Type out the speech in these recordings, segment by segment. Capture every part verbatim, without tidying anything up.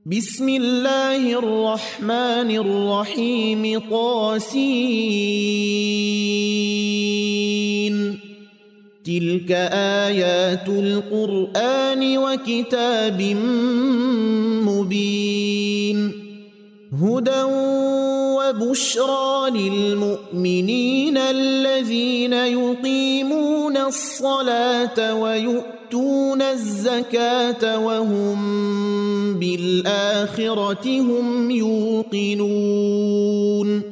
بسم الله الرحمن الرحيم طاسين تلك آيات القرآن وكتاب مبين هدى وبشرى للمؤمنين الذين يقيمون الصلاة ويؤتون الزكاة وهم بالآخرة هم يوقنون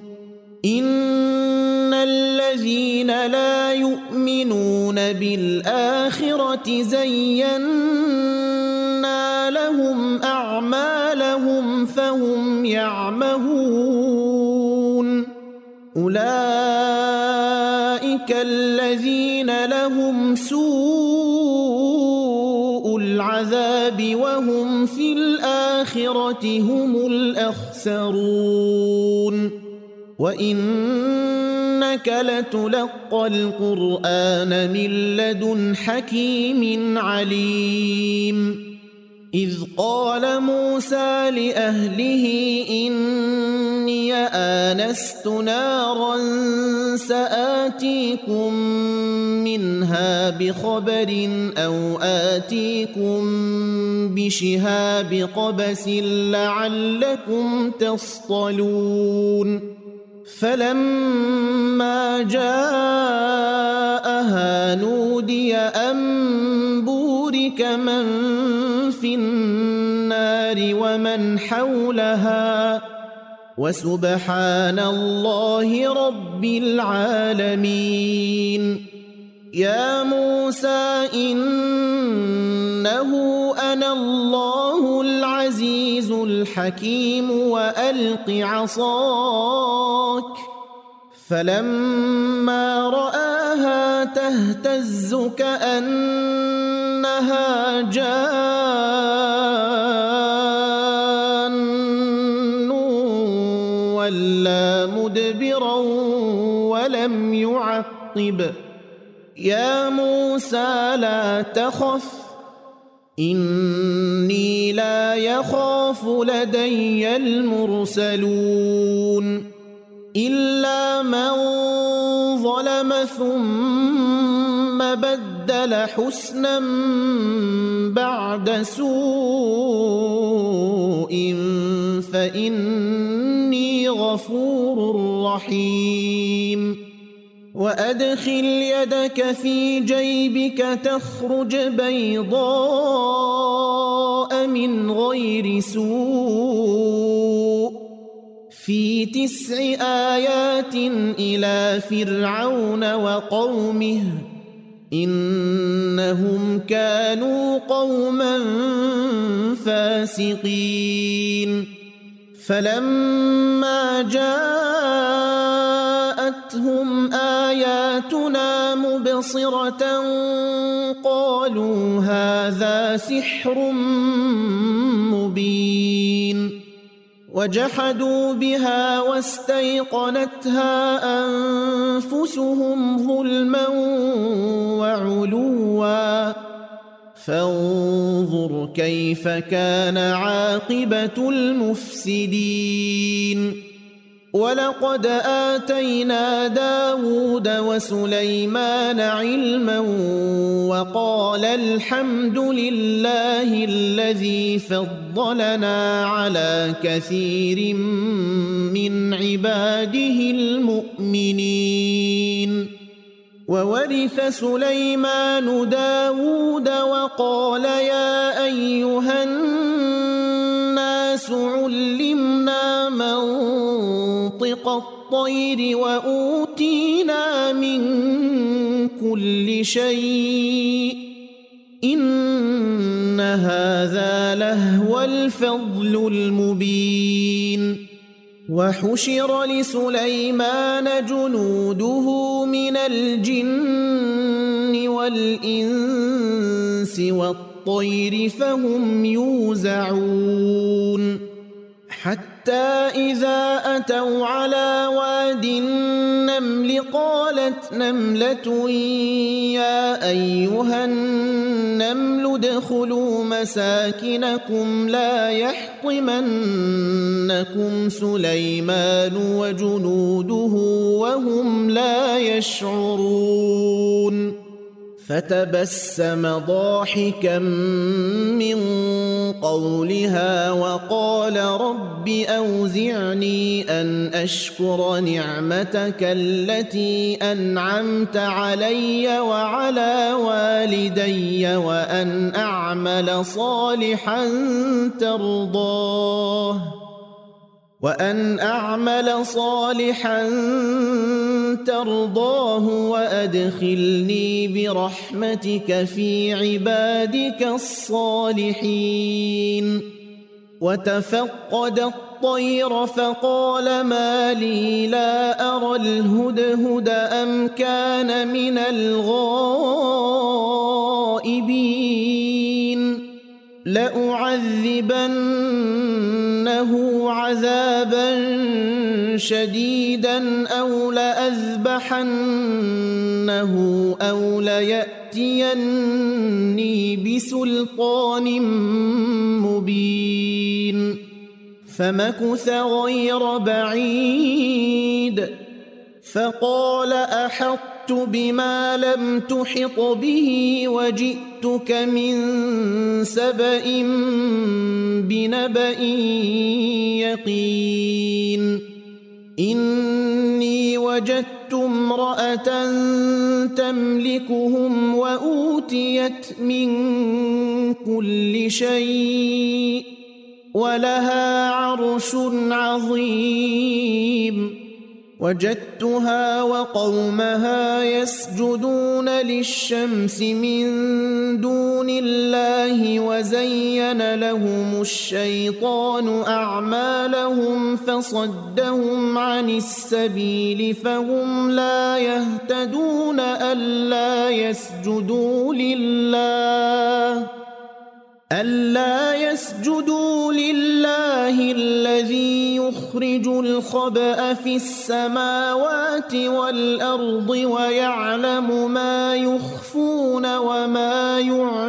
إن الذين لا يؤمنون بالآخرة زينا لهم أعمالهم فهم يعمهون أولئك الذين لهم سوء العذاب وهم في الآخرة هم الأخسرون وإنك لتلقى القرآن من لدن حكيم عليم إذ قال موسى لأهله إني آنست نارا سآتيكم منها بخبر أو آتيكم بشهاب قبس لعلكم تصطلون فلما جاءها نودي أن بورك من في النار ومن حولها وسبحان الله رب العالمين يا موسى إنه أنا الله العزيز الحكيم وألق عصاك فلما رآها تهتز كأنها جان ولا مدبرا ولم يعقب يا موسى لا تخف إني لا يخاف لدي المرسلون إلا من ظلم ثم بدل حسنا بعد سوء فإني غفور رحيم وأدخل يدك في جيبك تخرج بيضاء من غير سوء في تسع آيات إلى فرعون وقومه إنهم كانوا قوما فاسقين فلما جاءتهم آياتنا مبصرة قالوا هذا سحر مبين وجحدوا بها واستيقنتها أنفسهم ظلما وعلوا فانظر كيف كان عاقبة المفسدين ولقد آتينا داود وسليمان علما وقال الحمد لله الذي فضلنا على كثير من عباده المؤمنين وورث سليمان داود وقال يا أيها الناس علمنا منطق الطير وأوتينا من كل شيء إن هذا لهو الفضل المبين وحشر لسليمان جنوده من الجن والإنس والطير فهم يوزعون حتى إذا أتوا على واد النمل قالت نملة يا أيها النمل النمل ادخلوا مساكنكم لا يحطمنكم سليمان وجنوده وهم لا يشعرون فتبسم ضاحكا من قولها وقال رب أوزعني أن أشكر نعمتك التي أنعمت علي وعلى والدي وأن أعمل صالحا ترضاه وأن أعمل صالحا ترضاه وأدخلني برحمتك في عبادك الصالحين وتفقد الطير فقال ما لي لا أرى الهدهد أم كان من الغائبين لأعذبنه عذابا شديدا أو لأذبحنه أو ليأتيني بسلطان مبين فمكث غير بعيد فقال أحطت بما لم تحط به وجئتك من سبأ بنبأ يقين إني وجدت امرأة تملكهم وأوتيت من كل شيء ولها عرش عظيم وجدتها وقومها يسجدون للشمس من دون الله وزين لهم الشيطان أعمالهم فصدهم عن السبيل فهم لا يهتدون ألا يسجدوا لله ألا يسجدوا لله الذي يخرج الخبأ في السماوات والأرض ويعلم ما يخفون وما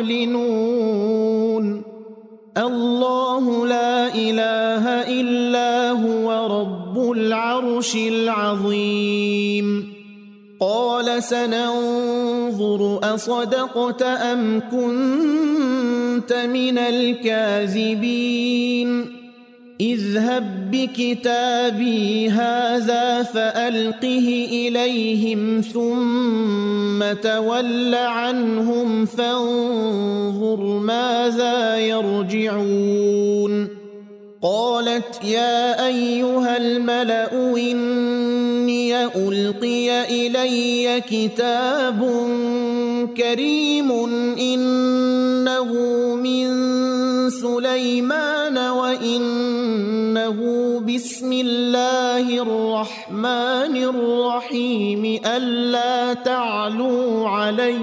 يعلنون الله لا إله إلا هو رب العرش العظيم قال سننظر أصدقت أم كنت من الكاذبين اذهب بكتابي هذا فألقه إليهم ثم تول عنهم فانظر ماذا يرجعون قالت يا أيها الملأ إني ألقي إلي كتاب كريم إنه من سليمان وإنه بسم الله الرحمن الرحيم ألا تعلوا علي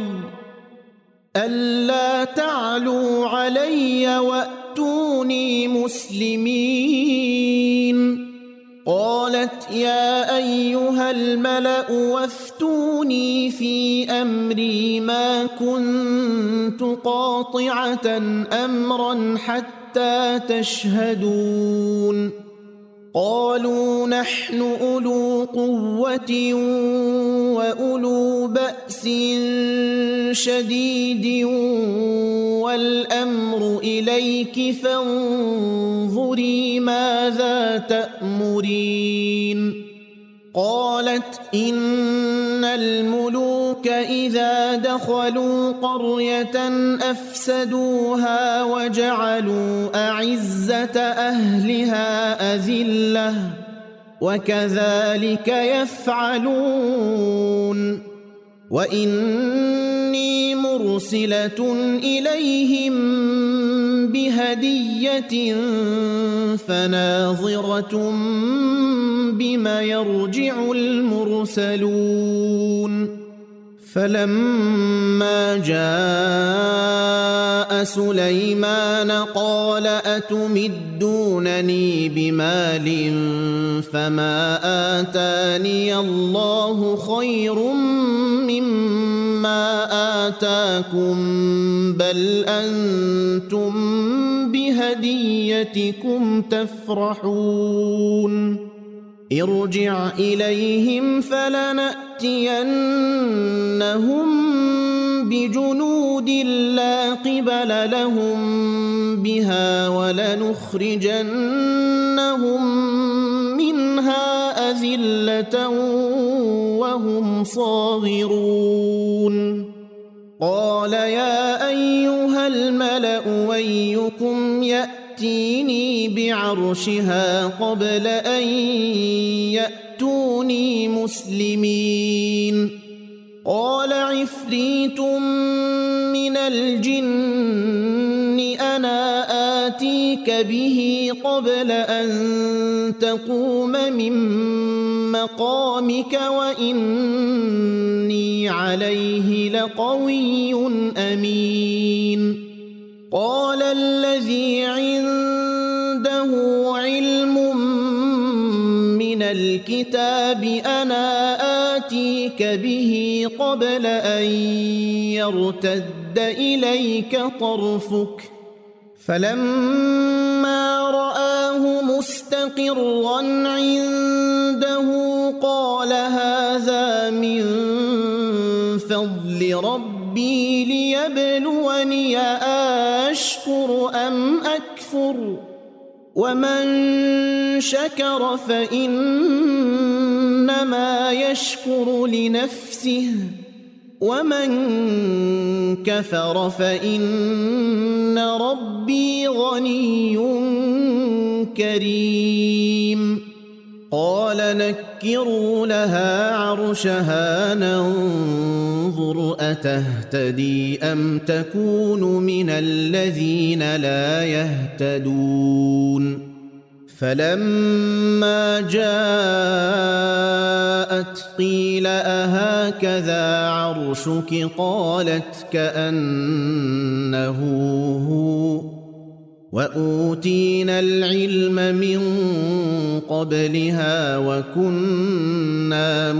ألا تعلوا علي وأتوني مسلمين قالت يا أيها الملأ وافتوني في أمري ما كنت قاطعة أمرا حتى تشهدون قالوا نحن أولو قوة وأولو بأس شديد والأمر إليك فانظري ماذا تأمرين قالت إن الملوك إذا دخلوا قرية أفسدوها وجعلوا أعزة أهلها أذلة وكذلك يفعلون وإني مرسلة إليهم بهدية فناظرة بما يرجع المرسلون فلما جاء سليمان قال أتمدونني بمال فما آتاني الله خير مما ما آتاكم بل أنتم بهديتكم تفرحون ارجع إليهم فلنأتينهم بجنود لا قبل لهم بها ولنخرجنهم منها أذلة وهم صاغرون قال يا أيها الملأ أيكم يأتيني بعرشها قبل أن يأتوني مسلمين قال عفريت من الجن أنا آتيك به قبل أن تقوم من مقامك وإني عليه لقوي أمين قال الذي عنده علم من الكتاب أنا آتيك به قبل أن يرتد إليك طرفك فلما رآه مستقرا عنده قال هذا من فضل ربي ليبلوني أشكر أم أكفر ومن شكر فإنما يشكر لنفسه ومن كفر فإن ربي غني كريم قال نكروا لها عرشها ننظر أتهتدي أم تكون من الذين لا يهتدون فلما جاءت قيل أهكذا عرشك قالت كأنه هو وأوتينا العلم من قبلها وكنا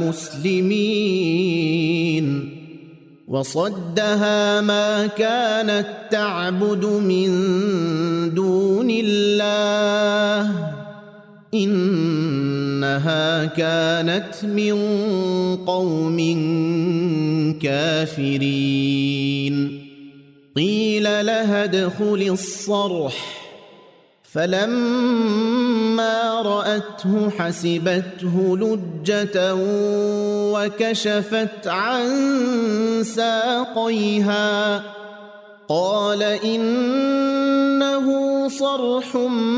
مسلمين وصدها ما كانت تعبد من دون الله إنها كانت من قوم كافرين قيل لها ادخل الصرح فلما رأته حسبته لجة وكشفت عن ساقيها قال إنه صرح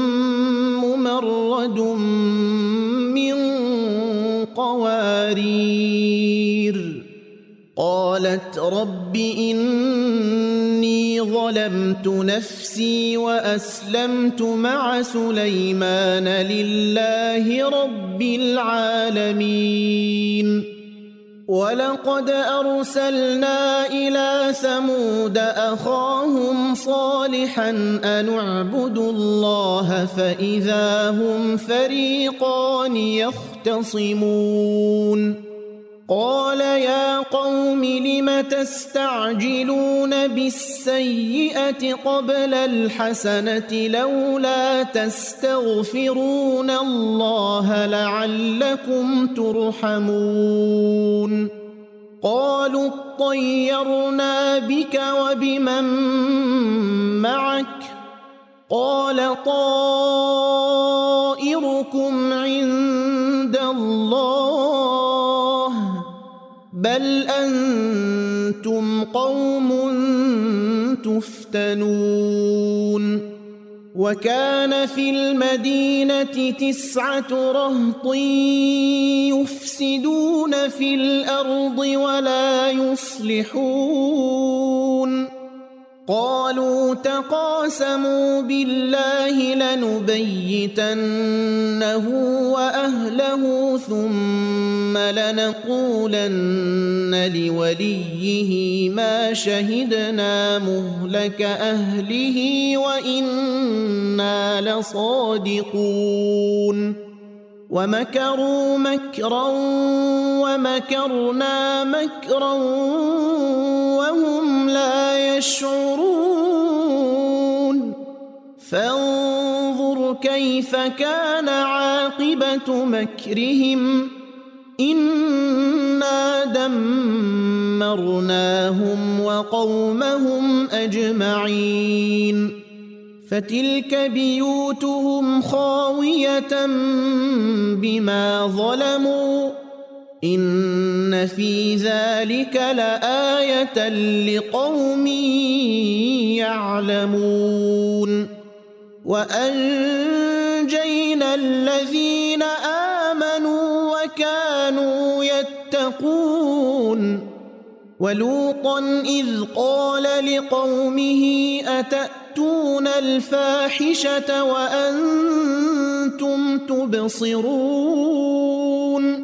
ممرد من قوارير قالت رب إني ظلمت نفسي وأسلمت مع سليمان لله رب العالمين ولقد أرسلنا إلى ثمود أخاهم صالحا أن اعبدوا الله فإذا هم فريقان يختصمون قال يا قوم لم تستعجلون بالسيئة قبل الحسنة لولا تستغفرون الله لعلكم ترحمون قالوا اطيرنا بك وبمن معك قال طائركم عند الله بل أنتم قوم تفتنون وكان في المدينة تسعة رهط يفسدون في الأرض ولا يصلحون قالوا تقاسموا بالله لنبيتنه وأهله ثم لنقولن لوليه ما شهدنا مهلك أهله وإنا لصادقون ومكروا مكرا ومكرنا مكرا وهم لا يشعرون فانظر كيف كان عاقبة مكرهم إنا دمرناهم وقومهم أجمعين فتلك بيوتهم خاوية بما ظلموا إن في ذلك لآية لقوم يعلمون وأنجينا الذين آمنوا وكانوا يتقون ولوطا إذ قال لقومه أتأتون الفاحشة وأنتم تبصرون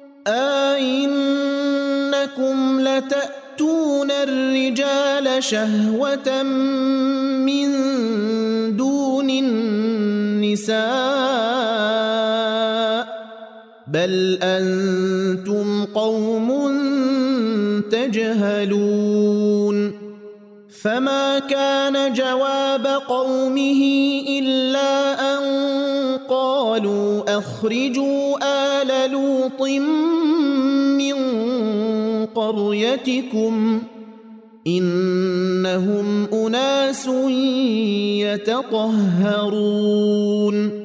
أئنكم لتأتون الرجال شهوة من دون النساء بل أنتم قوم تجهلون فما كان جواب قومه إلا أن قالوا أخرجوا آل لوط من قريتكم إنهم أناس يتطهرون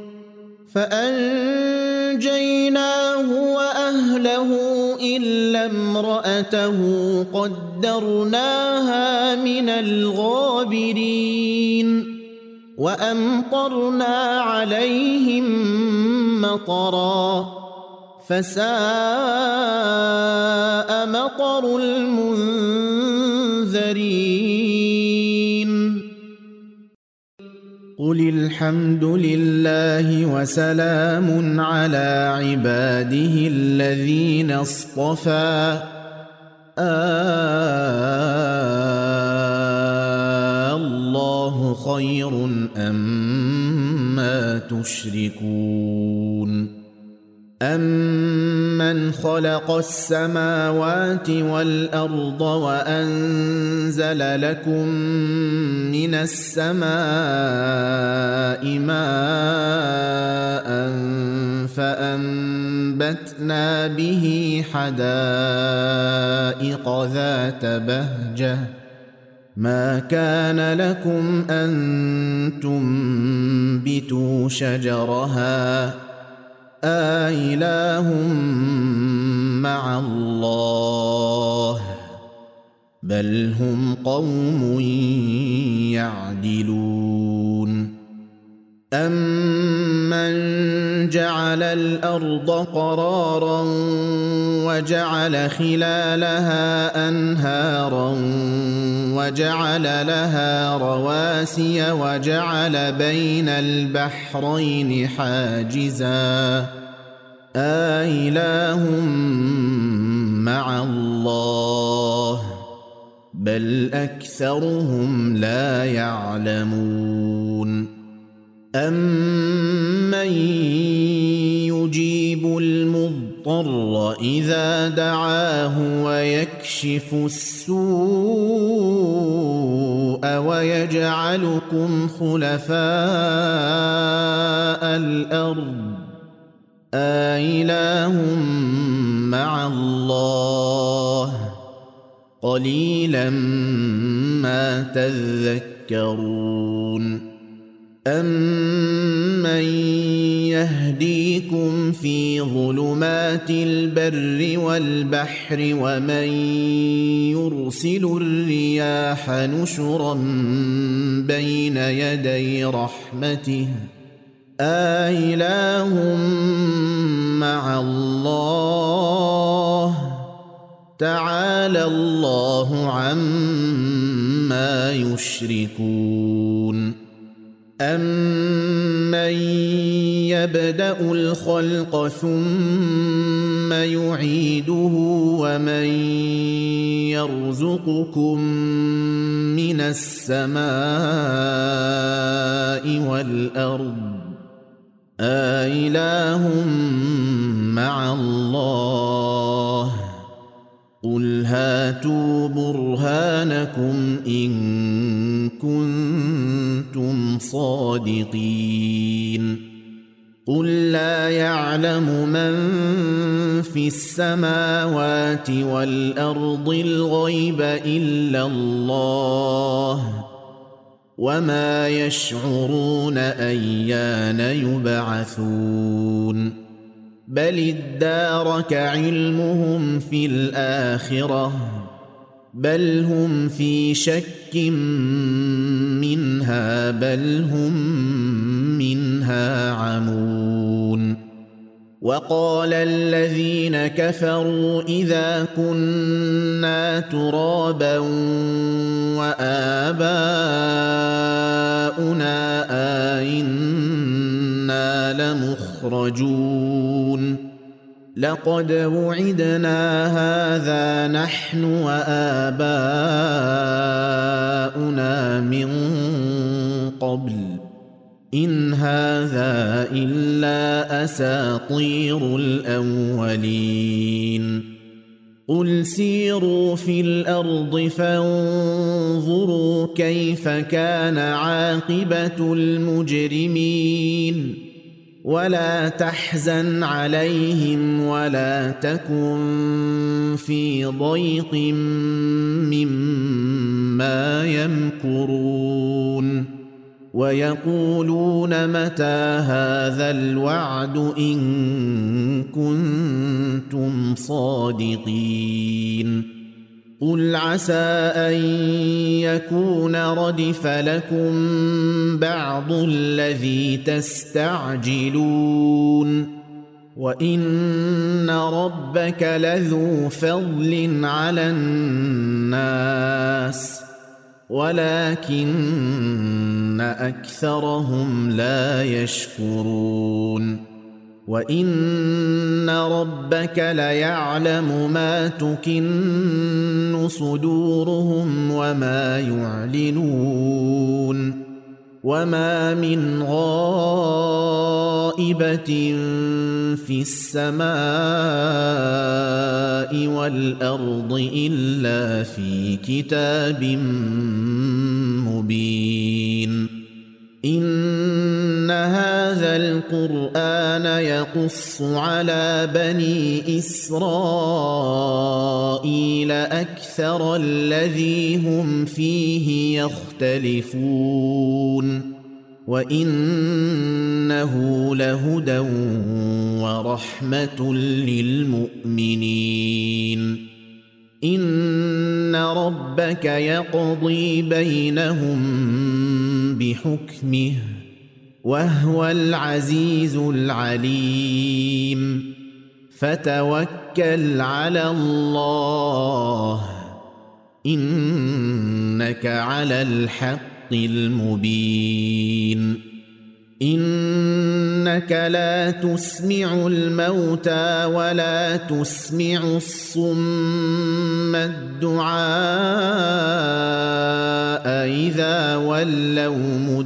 فأنجيناه وأهله إلا امرأته قدرناها من الغابرين وأمطرنا عليهم مطرا فساء مطر المنذرين قل الحمد لله وسلام على عباده الذين اصطفى الله خير أما تشركون أمن خلق السماوات والأرض وأنزل لكم من السماء ماء فأنبتنا به حدائق ذات بهجة ما كان لكم أن تنبتوا شجرها أإله مع الله بل هم قوم يعدلون أمن جعل الأرض قرارا وجعل خلالها أنهارا وجعل لها رواسي وجعل بين البحرين حاجزا أإله مع الله بل أكثرهم لا يعلمون أمن يجيب المضطر إذا دعاه ويكشف السوء ويجعلكم خلفاء الأرض أإله مع الله قليلا ما تذكرون أمن يهديكم في ظلمات البر والبحر ومن يرسل الرياح نشرا بين يدي رحمته أإله مع الله تعالى الله عما يشركون أمن يبدأ الخلق ثم يعيده ومن يرزقكم من السماء والأرض آإله مع الله قل هاتوا برهانكم إن كنتم صادقين قل لا يعلم من في السماوات والأرض الغيب إلا الله وما يشعرون أيان يبعثون بل ادارك علمهم في الآخرة بل هم في شك منها بل هم منها عمون وقال الذين كفروا إذا كنا ترابا وآباؤنا أئنا لمخرجون لقد وعدنا هذا نحن وآباؤنا من قبل إن هذا إلا أساطير الأولين قل سيروا في الأرض فانظروا كيف كان عاقبة المجرمين ولا تحزن عليهم ولا تكن في ضيق مما يمكرون ويقولون متى هذا الوعد إن كنتم صادقين قل عسى أن يكون ردف لكم بعض الذي تستعجلون وإن ربك لذو فضل على الناس ولكن أكثرهم لا يشكرون وإن ربك ليعلم ما تكن صدورهم وما يعلنون وما من غائبة في السماء والأرض إلا في كتاب مبين إن هذا القرآن يقص على بني إسرائيل أكثر الذي هم فيه يختلفون وإنه لهدى ورحمة للمؤمنين إن ربك يقضي بينهم بحكمه وهو العزيز العليم فتوكل على الله إنك على الحق المبين إنك لا تسمع الموتى ولا تسمع الصم الدعاء إذا ولوا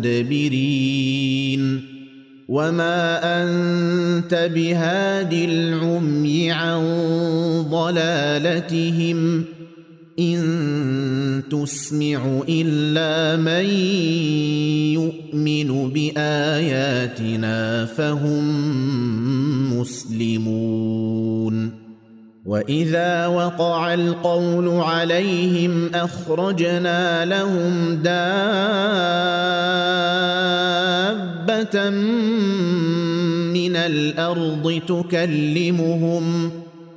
مدبرين وما أنت بهاد العمي عن ضلالتهم إن تسمع إلا من يؤمن بآياتنا فهم مسلمون وإذا وقع القول عليهم أخرجنا لهم دابة من الأرض تكلمهم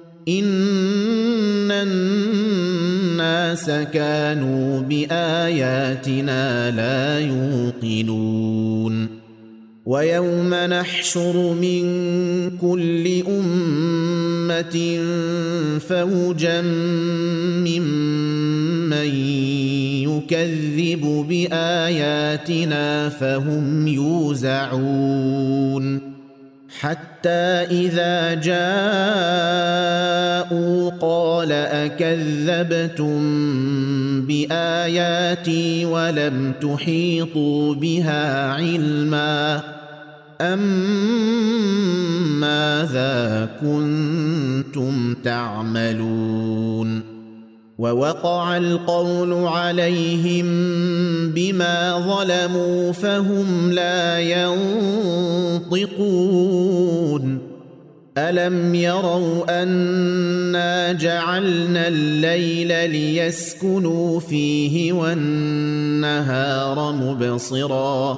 إن الناس كانوا بآياتنا لا يوقنون ويوم نحشر من كل أمة فوجا ممن يكذب بآياتنا فهم يوزعون حتى إذا جاءوا قال أكذبتم بآياتي ولم تحيطوا بها علما أم تعملون ووقع القول عليهم بما ظلموا فهم لا ينطقون ألم يروا أنا جعلنا الليل ليسكنوا فيه والنهار مبصرا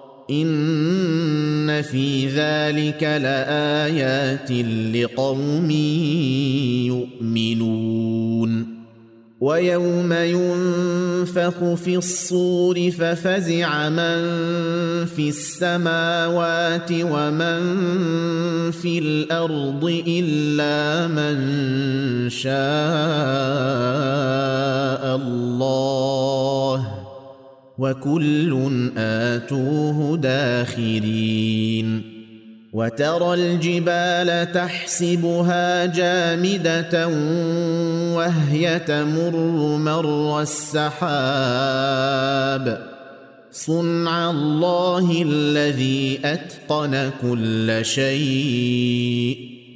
إن في ذلك لآيات لقوم يؤمنون ويوم ينفخ في الصور ففزع من في السماوات ومن في الأرض إلا من شاء الله وكل آتوه داخرين وترى الجبال تحسبها جامدة وهي تمر مر السحاب صنع الله الذي أتقن كل شيء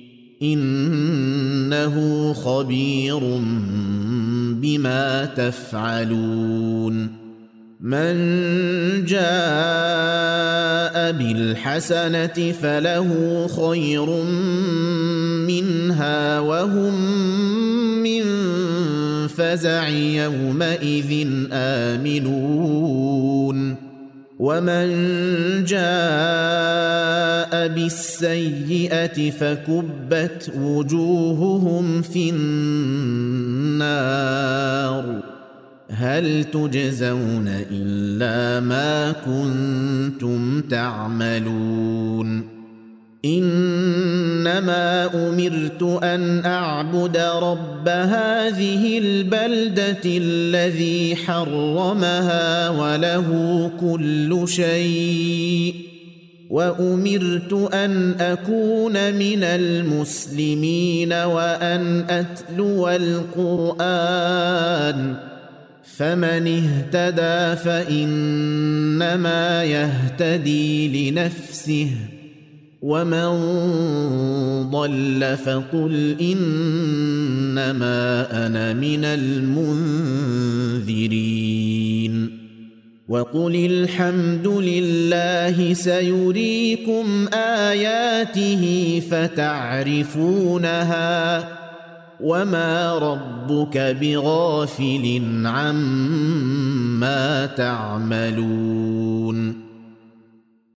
إنه خبير بما تفعلون من جاء بالحسنة فله خير منها وهم من فزع يومئذ آمنون ومن جاء بالسيئة فكبت وجوههم في النار هل تجزون إلا ما كنتم تعملون إنما أمرت أن أعبد رب هذه البلدة الذي حرمها وله كل شيء وأمرت أن أكون من المسلمين وأن أتلو القرآن فمن اهتدى فإنما يهتدي لنفسه ومن ضل فقل إنما أنا من المنذرين وقل الحمد لله سيريكم آياته فتعرفونها وما ربك بغافل عما تعملون